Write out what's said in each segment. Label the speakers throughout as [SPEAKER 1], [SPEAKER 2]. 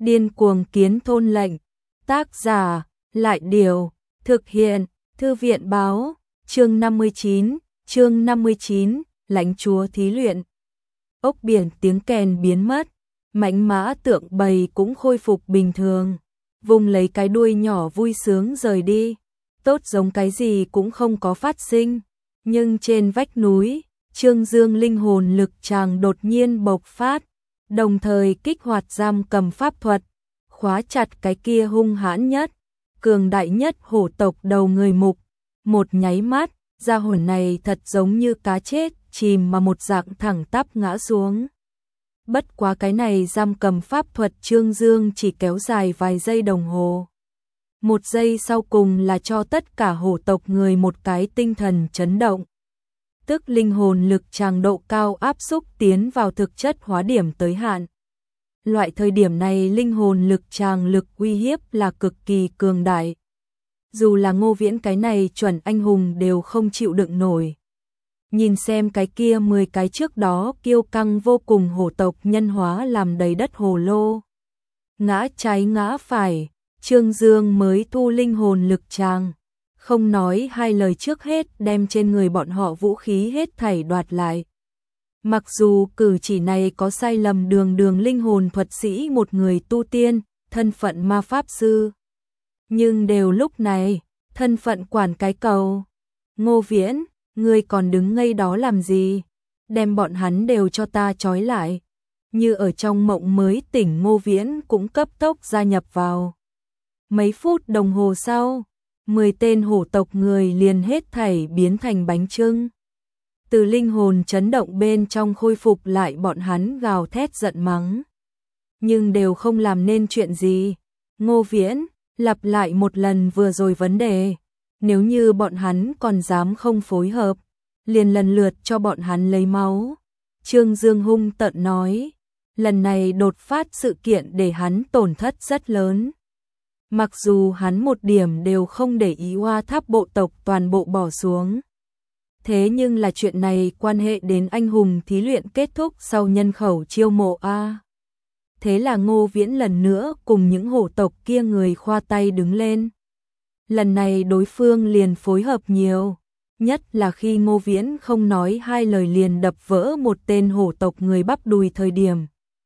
[SPEAKER 1] Điên cuồng kiến thôn lệnh. Tác giả, Lại Điều. Thực hiện, Thư viện Báo. Chương 59, lãnh chúa thí luyện. Ốc biển tiếng kèn biến mất. Mãnh mã tượng bầy cũng khôi phục bình thường. Vùng lấy cái đuôi nhỏ vui sướng rời đi. Tốt giống cái gì cũng không có phát sinh. Nhưng trên vách núi, Trương Dương linh hồn lực tràng đột nhiên bộc phát, đồng thời kích hoạt giam cầm pháp thuật, khóa chặt cái kia hung hãn nhất, cường đại nhất hổ tộc đầu người mục. Một nháy mắt, gia hồn này thật giống như cá chết, chìm mà một dạng thẳng tắp ngã xuống. Bất quá cái này giam cầm pháp thuật Trương Dương chỉ kéo dài vài giây đồng hồ. Một giây sau cùng là cho tất cả hổ tộc người một cái tinh thần chấn động. Tức linh hồn lực tràng độ cao áp xúc tiến vào thực chất hóa điểm tới hạn. Loại thời điểm này linh hồn lực tràng lực uy hiếp là cực kỳ cường đại. Dù là Ngô Viễn cái này chuẩn anh hùng đều không chịu đựng nổi. Nhìn xem cái kia 10 cái trước đó kiêu căng vô cùng hổ tộc nhân hóa làm đầy đất hồ lô. Ngã trái ngã phải, Trương Dương mới thu linh hồn lực tràng. Không nói hai lời trước hết đem trên người bọn họ vũ khí hết thảy đoạt lại. Mặc dù cử chỉ này có sai lầm đường linh hồn thuật sĩ một người tu tiên, thân phận ma pháp sư. Nhưng đều lúc này, thân phận quản cái cầu. Ngô Viễn, ngươi còn đứng ngây đó làm gì? Đem bọn hắn đều cho ta trói lại. Như ở trong mộng mới tỉnh Ngô Viễn cũng cấp tốc gia nhập vào. Mấy phút đồng hồ sau, 10 tên hổ tộc người liền hết thảy biến thành bánh chưng. Từ linh hồn chấn động bên trong khôi phục lại bọn hắn gào thét giận mắng. Nhưng đều không làm nên chuyện gì. Ngô Viễn, lặp lại một lần vừa rồi vấn đề. Nếu như bọn hắn còn dám không phối hợp, liền lần lượt cho bọn hắn lấy máu. Trương Dương hung tợn nói. Lần này đột phát sự kiện để hắn tổn thất rất lớn. Mặc dù hắn một điểm đều không để ý Hoa Tháp bộ tộc toàn bộ bỏ xuống. Thế nhưng là chuyện này quan hệ đến anh hùng thí luyện kết thúc sau nhân khẩu chiêu mộ A. Thế là Ngô Viễn lần nữa cùng những hổ tộc kia người khoa tay đứng lên. Lần này đối phương liền phối hợp nhiều. Nhất là khi Ngô Viễn không nói hai lời liền đập vỡ một tên hổ tộc người bắp đùi thời điểm.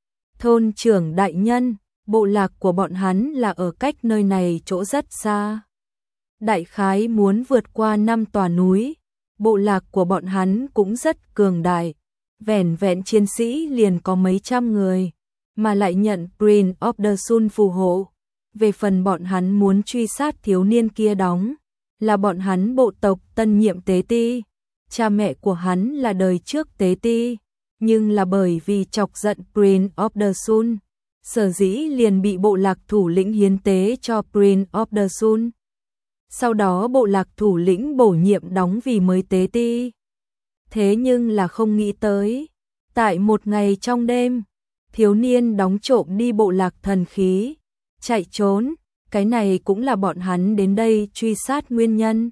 [SPEAKER 1] Thôn trưởng đại nhân, bộ lạc của bọn hắn là ở cách nơi này chỗ rất xa. Đại khái muốn vượt qua 5 tòa núi. Bộ lạc của bọn hắn cũng rất cường đại. Vẻn vẹn chiến sĩ liền có mấy trăm người. Mà lại nhận Prince of the Sun phù hộ. Về phần bọn hắn muốn truy sát thiếu niên kia đóng. Là bọn hắn bộ tộc tân nhiệm tế ti. Cha mẹ của hắn là đời trước tế ti. Nhưng là bởi vì chọc giận Prince of the Sun. Sở dĩ liền bị bộ lạc thủ lĩnh hiến tế cho Prince of the Sun. Sau đó bộ lạc thủ lĩnh bổ nhiệm đóng vì mới tế ti. Thế nhưng là không nghĩ tới. Tại một ngày trong đêm, thiếu niên đóng trộm đi bộ lạc thần khí. Chạy trốn, cái này cũng là bọn hắn đến đây truy sát nguyên nhân.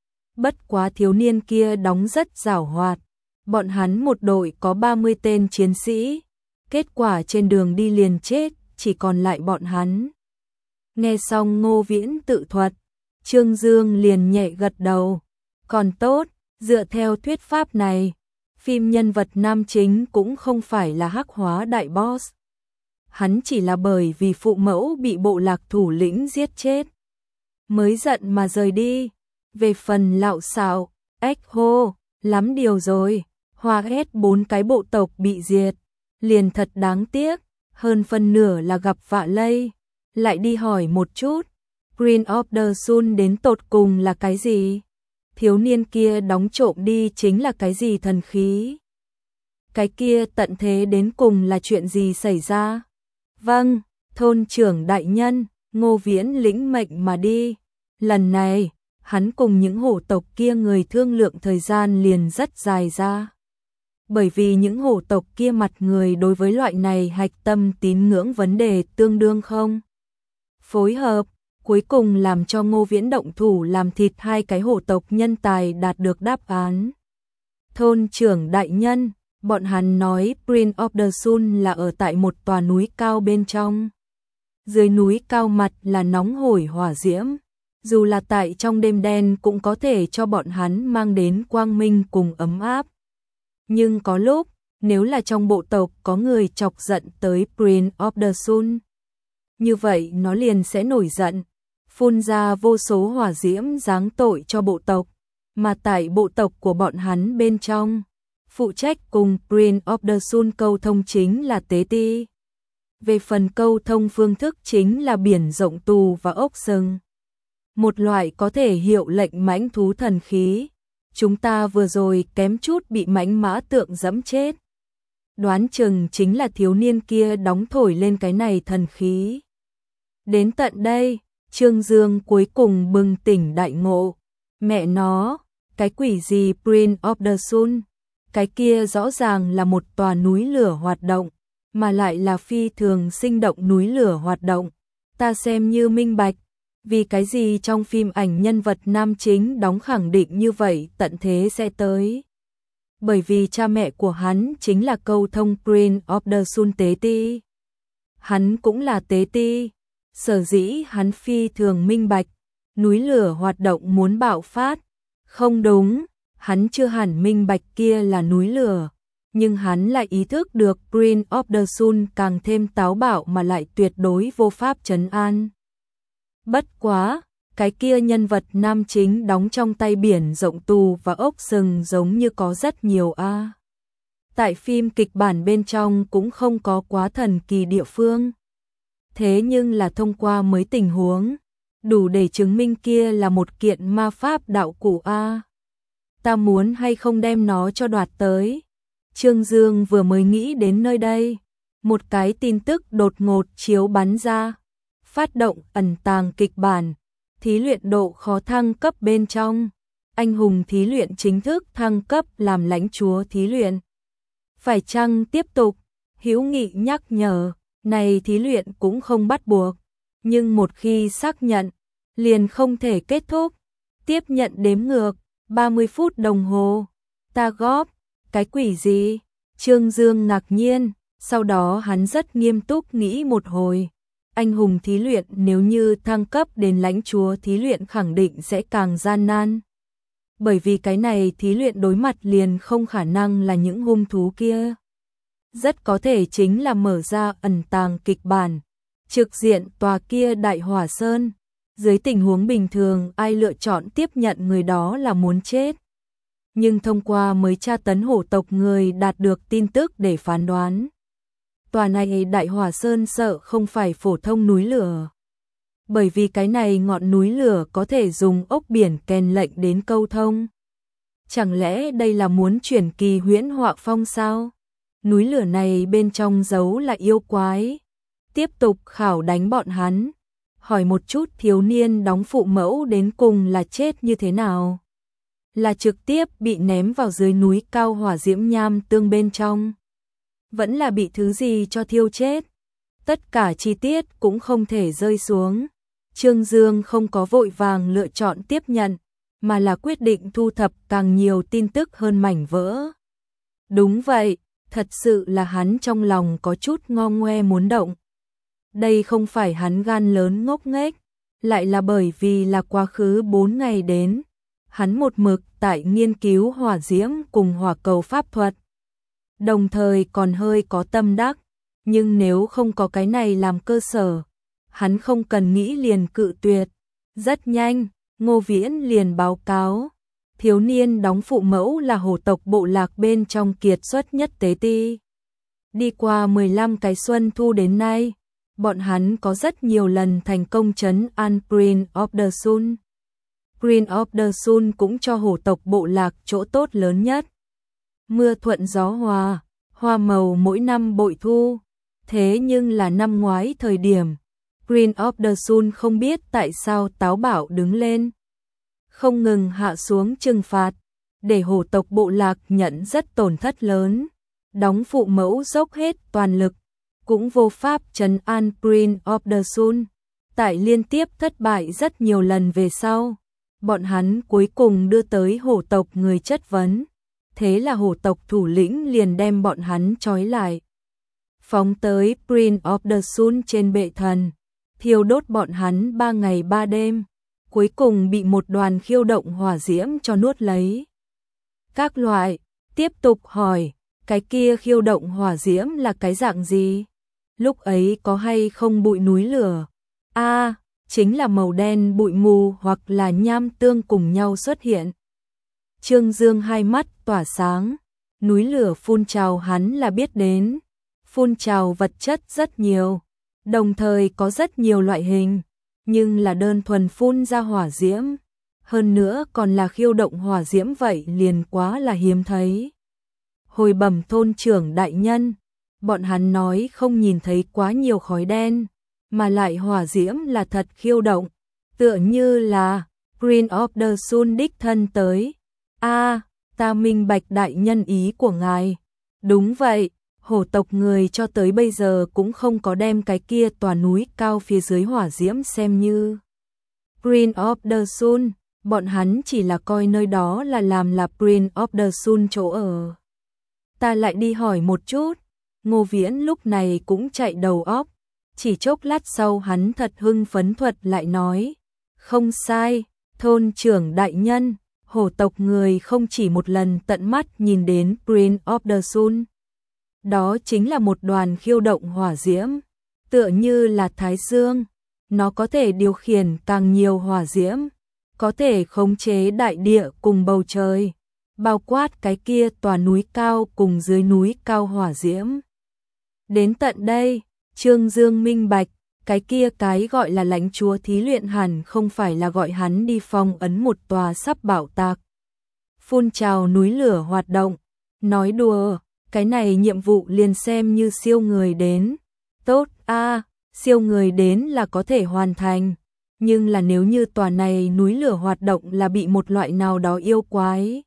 [SPEAKER 1] Bất quá thiếu niên kia đóng rất giảo hoạt. Bọn hắn một đội có 30 tên chiến sĩ. Kết quả trên đường đi liền chết, chỉ còn lại bọn hắn. Nghe xong Ngô Viễn tự thuật, Trương Dương liền nhẹ gật đầu. Còn tốt, dựa theo thuyết pháp này, phim nhân vật nam chính cũng không phải là hắc hóa đại boss. Hắn chỉ là bởi vì phụ mẫu bị bộ lạc thủ lĩnh giết chết. Mới giận mà rời đi. Về phần lạo xạo, Echo, lắm điều rồi. Hoa hết 4 cái bộ tộc bị diệt. Liền thật đáng tiếc, hơn phân nửa là gặp vạ lây. Lại đi hỏi một chút, Prince of the Sun đến tột cùng là cái gì? Thiếu niên kia đóng trộm đi chính là cái gì thần khí? Cái kia tận thế đến cùng là chuyện gì xảy ra? Vâng, thôn trưởng đại nhân, Ngô Viễn lĩnh mệnh mà đi. Lần này, hắn cùng những hổ tộc kia người thương lượng thời gian liền rất dài ra. Bởi vì những hổ tộc kia mặt người đối với loại này hạch tâm tín ngưỡng vấn đề tương đương không phối hợp, cuối cùng làm cho Ngô Viễn động thủ làm thịt 2 cái hổ tộc nhân tài đạt được đáp án. Thôn trưởng đại nhân, bọn hắn nói Prince of the Sun là ở tại một tòa núi cao bên trong. Dưới núi cao mặt là nóng hổi hỏa diễm, dù là tại trong đêm đen cũng có thể cho bọn hắn mang đến quang minh cùng ấm áp. Nhưng có lúc, nếu là trong bộ tộc có người chọc giận tới Prince of the Sun, như vậy nó liền sẽ nổi giận, phun ra vô số hỏa diễm giáng tội cho bộ tộc, mà tại bộ tộc của bọn hắn bên trong, phụ trách cùng Prince of the Sun câu thông chính là Tế Ti. Về phần câu thông phương thức chính là biển rộng tù và ốc sừng, một loại có thể hiệu lệnh mãnh thú thần khí. Chúng ta vừa rồi kém chút bị mãnh mã tượng dẫm chết. Đoán chừng chính là thiếu niên kia đóng thổi lên cái này thần khí. Đến tận đây, Trương Dương cuối cùng bừng tỉnh đại ngộ. Mẹ nó, cái quỷ gì Prince of the Sun? Cái kia rõ ràng là một tòa núi lửa hoạt động, mà lại là phi thường sinh động núi lửa hoạt động. Ta xem như minh bạch, vì cái gì trong phim ảnh nhân vật nam chính đóng khẳng định như vậy tận thế sẽ tới. Bởi vì cha mẹ của hắn chính là câu thông Prince of the Sun Tế Ti. Hắn cũng là Tế Ti, sở dĩ hắn phi thường minh bạch, núi lửa hoạt động muốn bạo phát. Không đúng, hắn chưa hẳn minh bạch kia là núi lửa, nhưng hắn lại ý thức được Prince of the Sun càng thêm táo bạo mà lại tuyệt đối vô pháp trấn an. Bất quá, cái kia nhân vật nam chính đóng trong tay biển rộng tù và ốc sừng giống như có rất nhiều a. Tại phim kịch bản bên trong cũng không có quá thần kỳ địa phương. Thế nhưng là thông qua mấy tình huống, đủ để chứng minh kia là một kiện ma pháp đạo cụ a. Ta muốn hay không đem nó cho đoạt tới. Trương Dương vừa mới nghĩ đến nơi đây, một cái tin tức đột ngột chiếu bắn ra. Phát động ẩn tàng kịch bản, thí luyện độ khó thăng cấp bên trong. Anh hùng thí luyện chính thức thăng cấp làm lãnh chúa thí luyện. Phải chăng tiếp tục? Hữu Nghị nhắc nhở, này thí luyện cũng không bắt buộc, nhưng một khi xác nhận, liền không thể kết thúc. Tiếp nhận đếm ngược, 30 phút đồng hồ. Ta góp, cái quỷ gì? Trương Dương ngạc nhiên, sau đó hắn rất nghiêm túc nghĩ một hồi. Anh hùng thí luyện nếu như thăng cấp đến lãnh chúa thí luyện khẳng định sẽ càng gian nan. Bởi vì cái này thí luyện đối mặt liền không khả năng là những hung thú kia. Rất có thể chính là mở ra ẩn tàng kịch bản, trực diện tòa kia đại hỏa sơn. Dưới tình huống bình thường ai lựa chọn tiếp nhận người đó là muốn chết. Nhưng thông qua mới tra tấn hổ tộc người đạt được tin tức để phán đoán. Tòa này đại hỏa sơn sợ không phải phổ thông núi lửa. Bởi vì cái này ngọn núi lửa có thể dùng ốc biển kèn lệnh đến câu thông. Chẳng lẽ đây là muốn chuyển kỳ huyễn họa phong sao? Núi lửa này bên trong giấu là yêu quái. Tiếp tục khảo đánh bọn hắn. Hỏi một chút thiếu niên đóng phụ mẫu đến cùng là chết như thế nào? Là trực tiếp bị ném vào dưới núi cao hỏa diễm nham tương bên trong? Vẫn là bị thứ gì cho thiêu chết? Tất cả chi tiết cũng không thể rơi xuống. Trương Dương không có vội vàng lựa chọn tiếp nhận, mà là quyết định thu thập càng nhiều tin tức hơn mảnh vỡ. Đúng vậy, thật sự là hắn trong lòng có chút ngo ngoe muốn động. Đây không phải hắn gan lớn ngốc nghếch, lại là bởi vì là quá khứ 4 ngày đến, hắn một mực tại nghiên cứu hỏa diễm cùng hỏa cầu pháp thuật. Đồng thời còn hơi có tâm đắc, nhưng nếu không có cái này làm cơ sở, hắn không cần nghĩ liền cự tuyệt. Rất nhanh, Ngô Viễn liền báo cáo, thiếu niên đóng phụ mẫu là hổ tộc bộ lạc bên trong kiệt xuất nhất Tế Ti. Đi qua 15 cái xuân thu đến nay, bọn hắn có rất nhiều lần thành công trấn an Prince of the Sun. Prince of the Sun cũng cho hổ tộc bộ lạc chỗ tốt lớn nhất. Mưa thuận gió hòa, hoa màu mỗi năm bội thu. Thế nhưng là năm ngoái thời điểm, Prince of the Sun không biết tại sao táo bạo đứng lên. Không ngừng hạ xuống trừng phạt, để hổ tộc bộ lạc nhận rất tổn thất lớn. Đóng phụ mẫu dốc hết toàn lực, cũng vô pháp trấn an Prince of the Sun. Tại liên tiếp thất bại rất nhiều lần về sau, bọn hắn cuối cùng đưa tới hổ tộc người chất vấn. Thế là hổ tộc thủ lĩnh liền đem bọn hắn trói lại, phóng tới Prince of the Sun trên bệ thần. thiêu đốt bọn hắn 3 ngày 3 đêm, cuối cùng bị một đoàn khiêu động hỏa diễm cho nuốt lấy. Các loại, tiếp tục hỏi, cái kia khiêu động hỏa diễm là cái dạng gì? Lúc ấy có hay không bụi núi lửa? Chính là màu đen bụi mù hoặc là nham tương cùng nhau xuất hiện. Trương Dương hai mắt tỏa sáng, núi lửa phun trào hắn là biết đến, phun trào vật chất rất nhiều, đồng thời có rất nhiều loại hình, nhưng là đơn thuần phun ra hỏa diễm, hơn nữa còn là khiêu động hỏa diễm vậy liền quá là hiếm thấy. Hồi bẩm thôn trưởng đại nhân, bọn hắn nói không nhìn thấy quá nhiều khói đen, mà lại hỏa diễm là thật khiêu động, tựa như là Green of the Sun đích thân tới. Ta minh bạch đại nhân ý của ngài. Đúng vậy, hổ tộc người cho tới bây giờ cũng không có đem cái kia tòa núi cao phía dưới hỏa diễm xem như Green of the Sun, bọn hắn chỉ là coi nơi đó là làm là Green of the Sun chỗ ở. Ta lại đi hỏi một chút, Ngô Viễn lúc này cũng chạy đầu óc, chỉ chốc lát sau hắn thật hưng phấn thuật lại nói, không sai, thôn trưởng đại nhân, hổ tộc người không chỉ một lần tận mắt nhìn đến Green of the Sun. Đó chính là một đoàn khiêu động hỏa diễm, tựa như là thái dương, nó có thể điều khiển càng nhiều hỏa diễm, có thể khống chế đại địa cùng bầu trời, bao quát cái kia tòa núi cao cùng dưới núi cao hỏa diễm. Đến tận đây, Trương Dương minh bạch, cái kia cái gọi là lãnh chúa thí luyện hẳn không phải là gọi hắn đi phong ấn một tòa sắp bạo tạc. Phun trào núi lửa hoạt động, nói đùa, cái này nhiệm vụ liền xem như siêu người đến. Tốt siêu người đến là có thể hoàn thành, nhưng là nếu như tòa này núi lửa hoạt động là bị một loại nào đó yêu quái.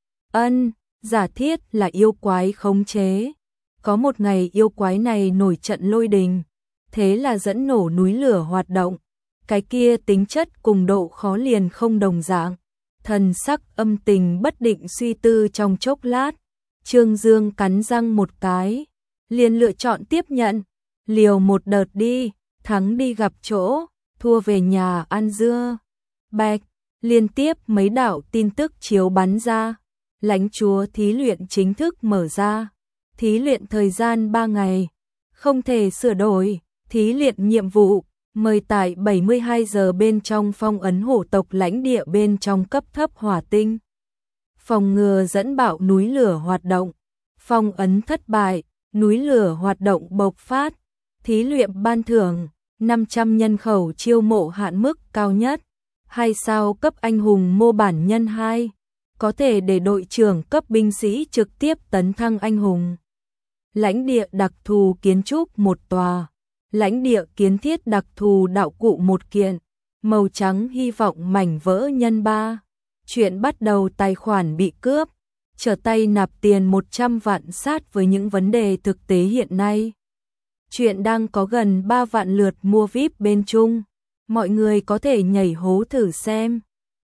[SPEAKER 1] Giả thiết là yêu quái khống chế. Có một ngày yêu quái này nổi trận lôi đình, thế là dẫn nổ núi lửa hoạt động, cái kia tính chất cùng độ khó liền không đồng dạng. Thần sắc âm tình bất định suy tư trong chốc lát, Trương Dương cắn răng một cái, liền lựa chọn tiếp nhận, liều một đợt đi, thắng đi gặp chỗ, thua về nhà ăn dưa. Bạch, liên tiếp mấy đạo tin tức chiếu bắn ra, lãnh chúa thí luyện chính thức mở ra. Thí luyện thời gian 3 ngày, không thể sửa đổi, thí luyện nhiệm vụ, mời tại 72 giờ bên trong phong ấn hổ tộc lãnh địa bên trong cấp thấp hỏa tinh. Phòng ngừa dẫn bạo núi lửa hoạt động, phong ấn thất bại, núi lửa hoạt động bộc phát, thí luyện ban thưởng, 500 nhân khẩu chiêu mộ hạn mức cao nhất, 2 sao cấp anh hùng mô bản nhân 2, có thể để đội trưởng cấp binh sĩ trực tiếp tấn thăng anh hùng. Lãnh địa đặc thù kiến trúc một tòa, lãnh địa kiến thiết đặc thù đạo cụ một kiện, màu trắng hy vọng mảnh vỡ nhân 3. Chuyện bắt đầu tài khoản bị cướp, trở tay nạp tiền 100 vạn sát với những vấn đề thực tế hiện nay. Chuyện đang có gần 3 vạn lượt mua VIP bên Trung, mọi người có thể nhảy hố thử xem.